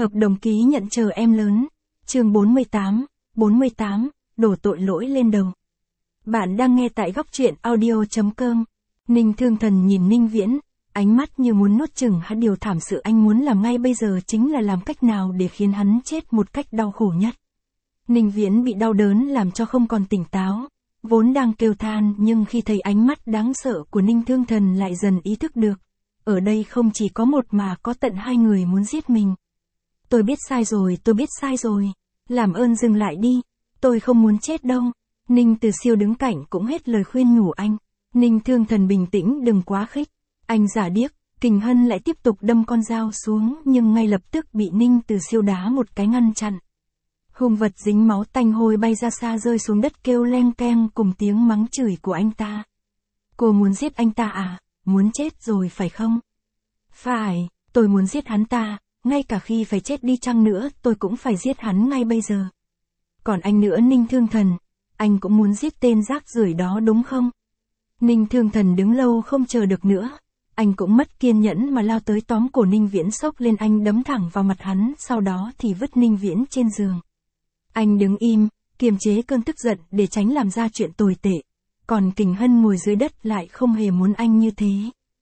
Hợp đồng ký nhận chờ em lớn. Chương 48, đổ tội lỗi lên đầu. Bạn đang nghe tại góc truyện audio.com. Ninh Thương Thần nhìn Ninh Viễn, ánh mắt như muốn nuốt chửng hắn. Điều thảm sự anh muốn làm ngay bây giờ chính là làm cách nào để khiến hắn chết một cách đau khổ nhất. Ninh Viễn bị đau đớn làm cho không còn tỉnh táo, vốn đang kêu than nhưng khi thấy ánh mắt đáng sợ của Ninh Thương Thần lại dần ý thức được. Ở đây không chỉ có một mà có tận hai người muốn giết mình. Tôi biết sai rồi, làm ơn dừng lại đi, tôi không muốn chết đâu. Ninh Từ Siêu đứng cạnh cũng hết lời khuyên nhủ anh. Ninh Thương Thần bình tĩnh, đừng quá khích. Anh giả điếc. Kình Hân lại tiếp tục đâm con dao xuống nhưng ngay lập tức bị Ninh Từ Siêu đá một cái ngăn chặn. Hung vật dính máu tanh hôi bay ra xa rơi xuống đất kêu leng keng cùng tiếng mắng chửi của anh ta. Cô muốn giết anh ta à? Muốn chết rồi phải không? Phải, tôi muốn giết hắn ta, ngay cả khi phải chết đi chăng nữa tôi cũng phải giết hắn ngay bây giờ. Còn anh nữa Ninh Thương Thần, anh cũng muốn giết tên rác rưởi đó đúng không? Ninh Thương Thần đứng lâu không chờ được nữa. Anh cũng mất kiên nhẫn mà lao tới tóm cổ Ninh Viễn xốc lên anh đấm thẳng vào mặt hắn, sau đó thì vứt Ninh Viễn trên giường. Anh đứng im, kiềm chế cơn tức giận để tránh làm ra chuyện tồi tệ. Còn Kình Hân ngồi dưới đất lại không hề muốn anh như thế.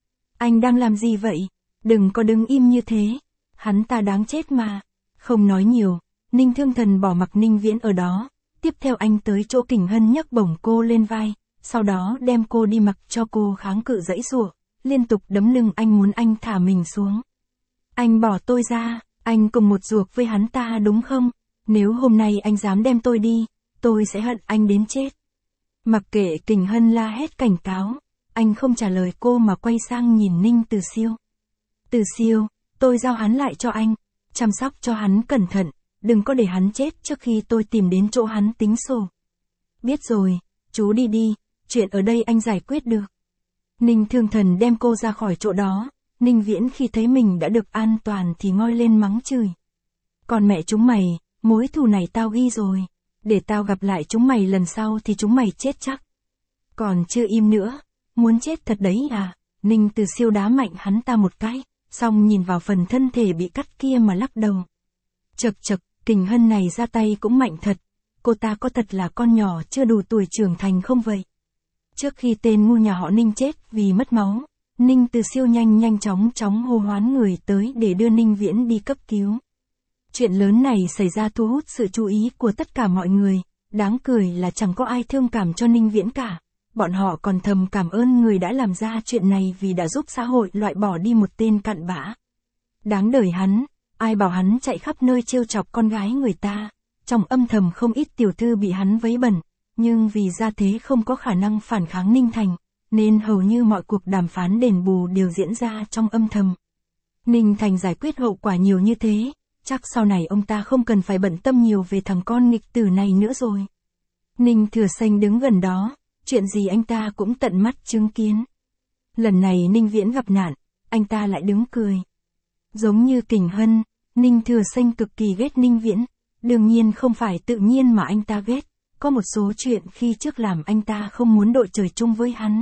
Anh đang làm gì vậy? Đừng có đứng im như thế. Hắn ta đáng chết mà. Không nói nhiều, Ninh Thương Thần bỏ mặc Ninh Viễn ở đó. Tiếp theo anh tới chỗ Kình Hân nhấc bổng cô lên vai, sau đó đem cô đi mặc cho cô kháng cự giãy giụa, liên tục đấm lưng anh muốn anh thả mình xuống. Anh bỏ tôi ra, anh cùng một ruột với hắn ta đúng không? Nếu hôm nay anh dám đem tôi đi, tôi sẽ hận anh đến chết. Mặc kệ Kình Hân la hét cảnh cáo, anh không trả lời cô mà quay sang nhìn Ninh Từ Siêu. Từ Siêu, tôi giao hắn lại cho anh, chăm sóc cho hắn cẩn thận, đừng có để hắn chết trước khi tôi tìm đến chỗ hắn tính sổ. Biết rồi, chú đi đi, chuyện ở đây anh giải quyết được. Ninh Thương Thần đem cô ra khỏi chỗ đó. Ninh Viễn khi thấy mình đã được an toàn thì ngoi lên mắng chửi. Còn mẹ chúng mày, mối thù này tao ghi rồi, để tao gặp lại chúng mày lần sau thì chúng mày chết chắc. Còn chưa im nữa, muốn chết thật đấy à? Ninh Từ Siêu đá mạnh hắn ta một cái, xong nhìn vào phần thân thể bị cắt kia mà lắc đầu. Chậc, Kình Hân này ra tay cũng mạnh thật, cô ta có thật là con nhỏ chưa đủ tuổi trưởng thành không vậy? Trước khi tên ngu nhà họ Ninh chết vì mất máu, Ninh Từ Siêu nhanh chóng hô hoán người tới để đưa Ninh Viễn đi cấp cứu. Chuyện lớn này xảy ra thu hút sự chú ý của tất cả mọi người, đáng cười là chẳng có ai thương cảm cho Ninh Viễn cả. Bọn họ còn thầm cảm ơn người đã làm ra chuyện này vì đã giúp xã hội loại bỏ đi một tên cặn bã. Đáng đời hắn, ai bảo hắn chạy khắp nơi trêu chọc con gái người ta, trong âm thầm không ít tiểu thư bị hắn vấy bẩn, nhưng vì gia thế không có khả năng phản kháng Ninh Thành, nên hầu như mọi cuộc đàm phán đền bù đều diễn ra trong âm thầm. Ninh Thành giải quyết hậu quả nhiều như thế, chắc sau này ông ta không cần phải bận tâm nhiều về thằng con nghịch tử này nữa rồi. Ninh Thừa Xanh đứng gần đó, chuyện gì anh ta cũng tận mắt chứng kiến. Lần này Ninh Viễn gặp nạn, anh ta lại đứng cười. Giống như Kình Hân, Ninh Thừa Xanh cực kỳ ghét Ninh Viễn, đương nhiên không phải tự nhiên mà anh ta ghét, có một số chuyện khi trước làm anh ta không muốn đội trời chung với hắn.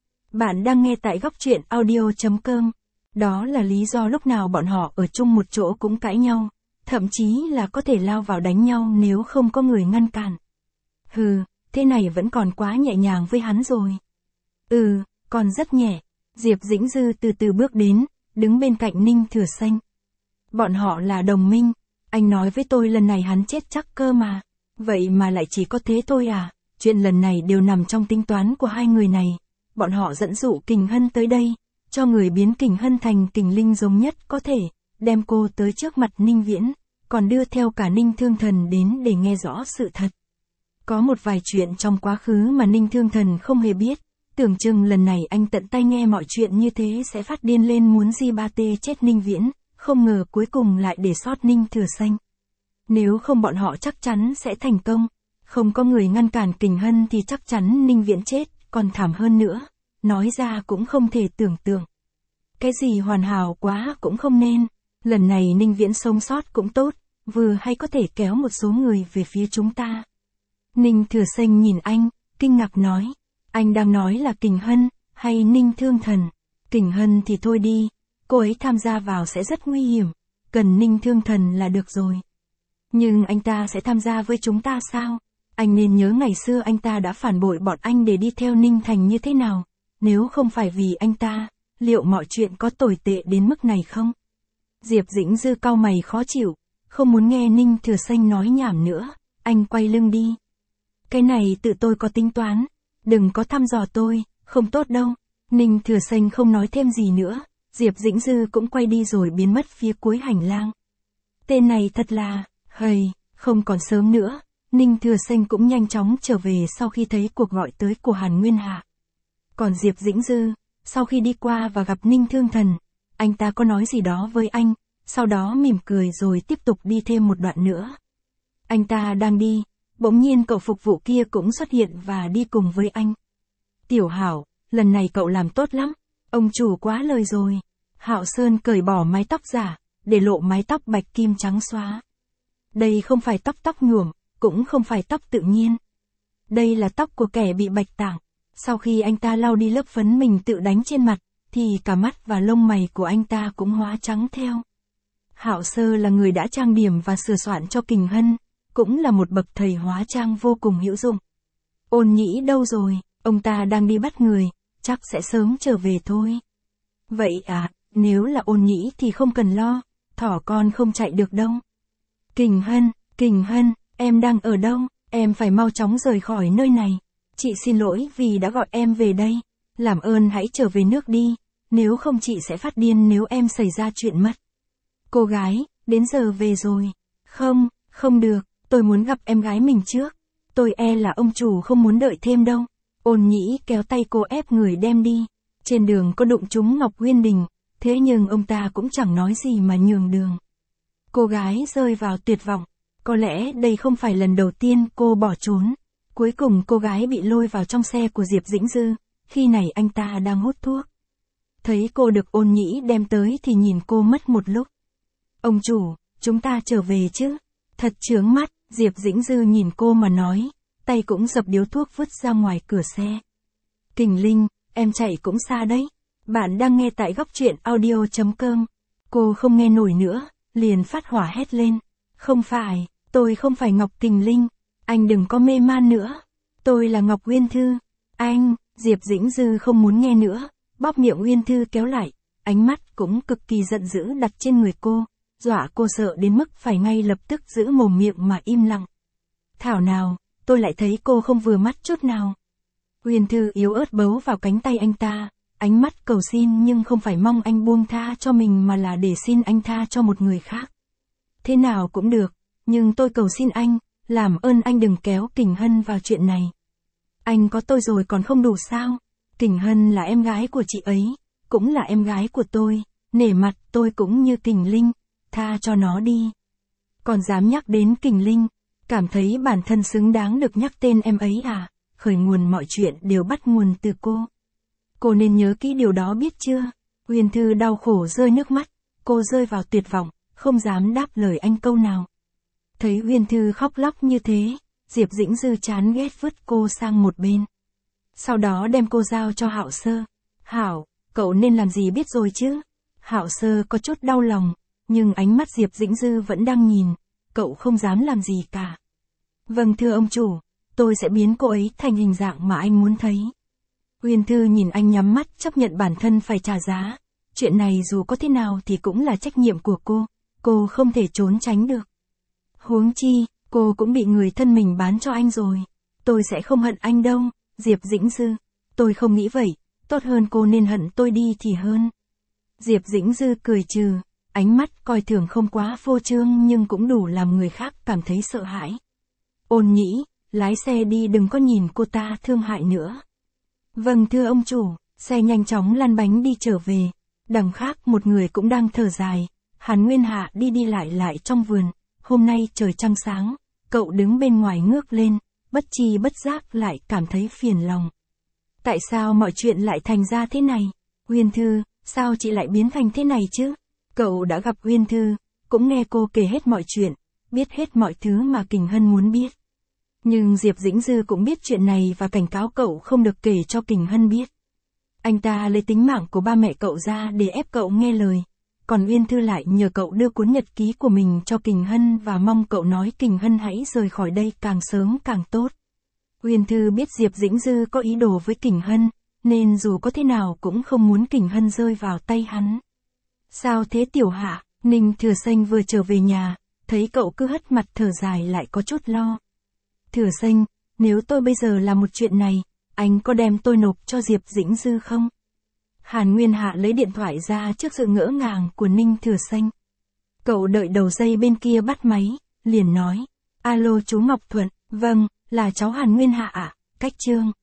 Bạn đang nghe tại góc truyện audio.com. Đó là lý do lúc nào bọn họ ở chung một chỗ cũng cãi nhau, thậm chí là có thể lao vào đánh nhau nếu không có người ngăn cản. Hừ, thế này vẫn còn quá nhẹ nhàng với hắn rồi. Còn rất nhẹ. Diệp Dĩnh Dư từ từ bước đến, đứng bên cạnh Ninh Thừa Xanh. Bọn họ là đồng minh, anh nói với tôi lần này hắn chết chắc cơ mà. Vậy mà lại chỉ có thế thôi à? Chuyện lần này đều nằm trong tính toán của hai người này. Bọn họ dẫn dụ Kình Hân tới đây, cho người biến Kình Hân thành Kình Linh giống nhất có thể, đem cô tới trước mặt Ninh Viễn, còn đưa theo cả Ninh Thương Thần đến để nghe rõ sự thật. Có một vài chuyện trong quá khứ mà Ninh Thương Thần không hề biết, tưởng chừng lần này anh tận tay nghe mọi chuyện như thế sẽ phát điên lên muốn di ba tê chết Ninh Viễn, không ngờ cuối cùng lại để sót Ninh Thừa Xanh. Nếu không bọn họ chắc chắn sẽ thành công, không có người ngăn cản Kình Hân thì chắc chắn Ninh Viễn chết, còn thảm hơn nữa, nói ra cũng không thể tưởng tượng. Cái gì hoàn hảo quá cũng không nên, lần này Ninh Viễn sống sót cũng tốt, vừa hay có thể kéo một số người về phía chúng ta. Ninh Thừa Xanh nhìn anh, kinh ngạc nói, anh đang nói là Kình Hân, hay Ninh Thương Thần? Kình Hân thì thôi đi, cô ấy tham gia vào sẽ rất nguy hiểm, cần Ninh Thương Thần là được rồi. Nhưng anh ta sẽ tham gia với chúng ta sao? Anh nên nhớ ngày xưa anh ta đã phản bội bọn anh để đi theo Ninh Thành như thế nào. Nếu không phải vì anh ta, liệu mọi chuyện có tồi tệ đến mức này không? Diệp Dĩnh Dư cau mày khó chịu, không muốn nghe Ninh Thừa Xanh nói nhảm nữa, anh quay lưng đi. Cái này tự tôi có tính toán, đừng có thăm dò tôi, không tốt đâu. Ninh Thừa Xanh không nói thêm gì nữa, Diệp Dĩnh Dư cũng quay đi rồi biến mất phía cuối hành lang. Tên này thật là, không còn sớm nữa, Ninh Thừa Xanh cũng nhanh chóng trở về sau khi thấy cuộc gọi tới của Hàn Nguyên Hạ. Còn Diệp Dĩnh Dư, sau khi đi qua và gặp Ninh Thương Thần, anh ta có nói gì đó với anh, sau đó mỉm cười rồi tiếp tục đi thêm một đoạn nữa. Anh ta đang đi, bỗng nhiên cậu phục vụ kia cũng xuất hiện và đi cùng với anh. Tiểu Hảo, lần này cậu làm tốt lắm, ông chủ quá lời rồi. Hạo Sơn cởi bỏ mái tóc giả, để lộ mái tóc bạch kim trắng xóa. Đây không phải tóc nhuộm, cũng không phải tóc tự nhiên. Đây là tóc của kẻ bị bạch tạng. Sau khi anh ta lau đi lớp phấn mình tự đánh trên mặt, thì cả mắt và lông mày của anh ta cũng hóa trắng theo. Hạo Sơ là người đã trang điểm và sửa soạn cho Kình Hân, cũng là một bậc thầy hóa trang vô cùng hữu dụng. Ôn Nhĩ đâu rồi, ông ta đang đi bắt người, chắc sẽ sớm trở về thôi. Vậy à, nếu là Ôn Nhĩ thì không cần lo, thỏ con không chạy được đâu. Kình Hân, em đang ở đâu, em phải mau chóng rời khỏi nơi này. Chị xin lỗi vì đã gọi em về đây, làm ơn hãy trở về nước đi, nếu không chị sẽ phát điên nếu em xảy ra chuyện mất. Cô gái, đến giờ về rồi. Không được, tôi muốn gặp em gái mình trước. Tôi e là ông chủ không muốn đợi thêm đâu. Ôn Nhĩ kéo tay cô ép người đem đi. Trên đường có đụng trúng Ngọc Uyên Đình, thế nhưng ông ta cũng chẳng nói gì mà nhường đường. Cô gái rơi vào tuyệt vọng. Có lẽ đây không phải lần đầu tiên cô bỏ trốn. Cuối cùng cô gái bị lôi vào trong xe của Diệp Dĩnh Dư, khi này anh ta đang hút thuốc. Thấy cô được Ôn Nhĩ đem tới thì nhìn cô mất một lúc. Ông chủ, chúng ta trở về chứ? Thật chướng mắt, Diệp Dĩnh Dư nhìn cô mà nói, tay cũng dập điếu thuốc vứt ra ngoài cửa xe. Kình Linh, em chạy cũng xa đấy. Bạn đang nghe tại góc truyện audio.com. Cô không nghe nổi nữa, liền phát hỏa hét lên. Không phải, tôi không phải Ngọc Kình Linh. Anh đừng có mê man nữa. Tôi là Ngọc Uyên Thư. Anh, Diệp Dĩnh Dư không muốn nghe nữa, bóp miệng Uyên Thư kéo lại, ánh mắt cũng cực kỳ giận dữ đặt trên người cô, dọa cô sợ đến mức phải ngay lập tức giữ mồm miệng mà im lặng. Thảo nào, tôi lại thấy cô không vừa mắt chút nào. Uyên Thư yếu ớt bấu vào cánh tay anh ta, ánh mắt cầu xin nhưng không phải mong anh buông tha cho mình mà là để xin anh tha cho một người khác. Thế nào cũng được, nhưng tôi cầu xin anh, làm ơn anh đừng kéo Kình Hân vào chuyện này. Anh có tôi rồi còn không đủ sao? Kình Hân là em gái của chị ấy, cũng là em gái của tôi, nể mặt tôi cũng như Kình Linh, tha cho nó đi. Còn dám nhắc đến Kình Linh, cảm thấy bản thân xứng đáng được nhắc tên em ấy à? Khởi nguồn mọi chuyện đều bắt nguồn từ cô. Cô nên nhớ kỹ điều đó biết chưa? Uyên Thư đau khổ rơi nước mắt, cô rơi vào tuyệt vọng, không dám đáp lời anh câu nào. Thấy Uyên Thư khóc lóc như thế, Diệp Dĩnh Dư chán ghét vứt cô sang một bên. Sau đó đem cô giao cho Hạo Sơ. Hảo, cậu nên làm gì biết rồi chứ? Hạo Sơ có chút đau lòng, nhưng ánh mắt Diệp Dĩnh Dư vẫn đang nhìn, cậu không dám làm gì cả. Vâng thưa ông chủ, tôi sẽ biến cô ấy thành hình dạng mà anh muốn thấy. Uyên Thư nhìn anh nhắm mắt chấp nhận bản thân phải trả giá. Chuyện này dù có thế nào thì cũng là trách nhiệm của cô không thể trốn tránh được. Huống chi, cô cũng bị người thân mình bán cho anh rồi. Tôi sẽ không hận anh đâu, Diệp Dĩnh Dư. Tôi không nghĩ vậy, tốt hơn cô nên hận tôi đi thì hơn. Diệp Dĩnh Dư cười trừ, ánh mắt coi thường không quá phô trương nhưng cũng đủ làm người khác cảm thấy sợ hãi. Ôn Nhĩ, lái xe đi đừng có nhìn cô ta thương hại nữa. Vâng thưa ông chủ, xe nhanh chóng lăn bánh đi trở về. Đằng khác một người cũng đang thở dài, Hàn Nguyên Hạ đi đi lại trong vườn. Hôm nay trời trăng sáng, cậu đứng bên ngoài ngước lên, bất chi bất giác lại cảm thấy phiền lòng. Tại sao mọi chuyện lại thành ra thế này? Uyên Thư, sao chị lại biến thành thế này chứ? Cậu đã gặp Uyên Thư, cũng nghe cô kể hết mọi chuyện, biết hết mọi thứ mà Kình Hân muốn biết. Nhưng Diệp Dĩnh Dư cũng biết chuyện này và cảnh cáo cậu không được kể cho Kình Hân biết. Anh ta lấy tính mạng của ba mẹ cậu ra để ép cậu nghe lời. còn Uyên Thư lại nhờ cậu đưa cuốn nhật ký của mình cho Kình Hân và mong cậu nói Kình Hân hãy rời khỏi đây càng sớm càng tốt. Uyên Thư biết Diệp Dĩnh Dư có ý đồ với Kình Hân, nên dù có thế nào cũng không muốn Kình Hân rơi vào tay hắn. Sao thế Tiểu Hạ? Ninh Thừa Xanh vừa trở về nhà, thấy cậu cứ hất mặt thở dài lại có chút lo. Thừa Xanh, nếu tôi bây giờ làm một chuyện này, anh có đem tôi nộp cho Diệp Dĩnh Dư không? Hàn Nguyên Hạ lấy điện thoại ra trước sự ngỡ ngàng của Ninh Thừa Xanh. Cậu đợi đầu dây bên kia bắt máy, liền nói. Alo chú Ngọc Thuận, vâng, là cháu Hàn Nguyên Hạ ạ, cách Trương.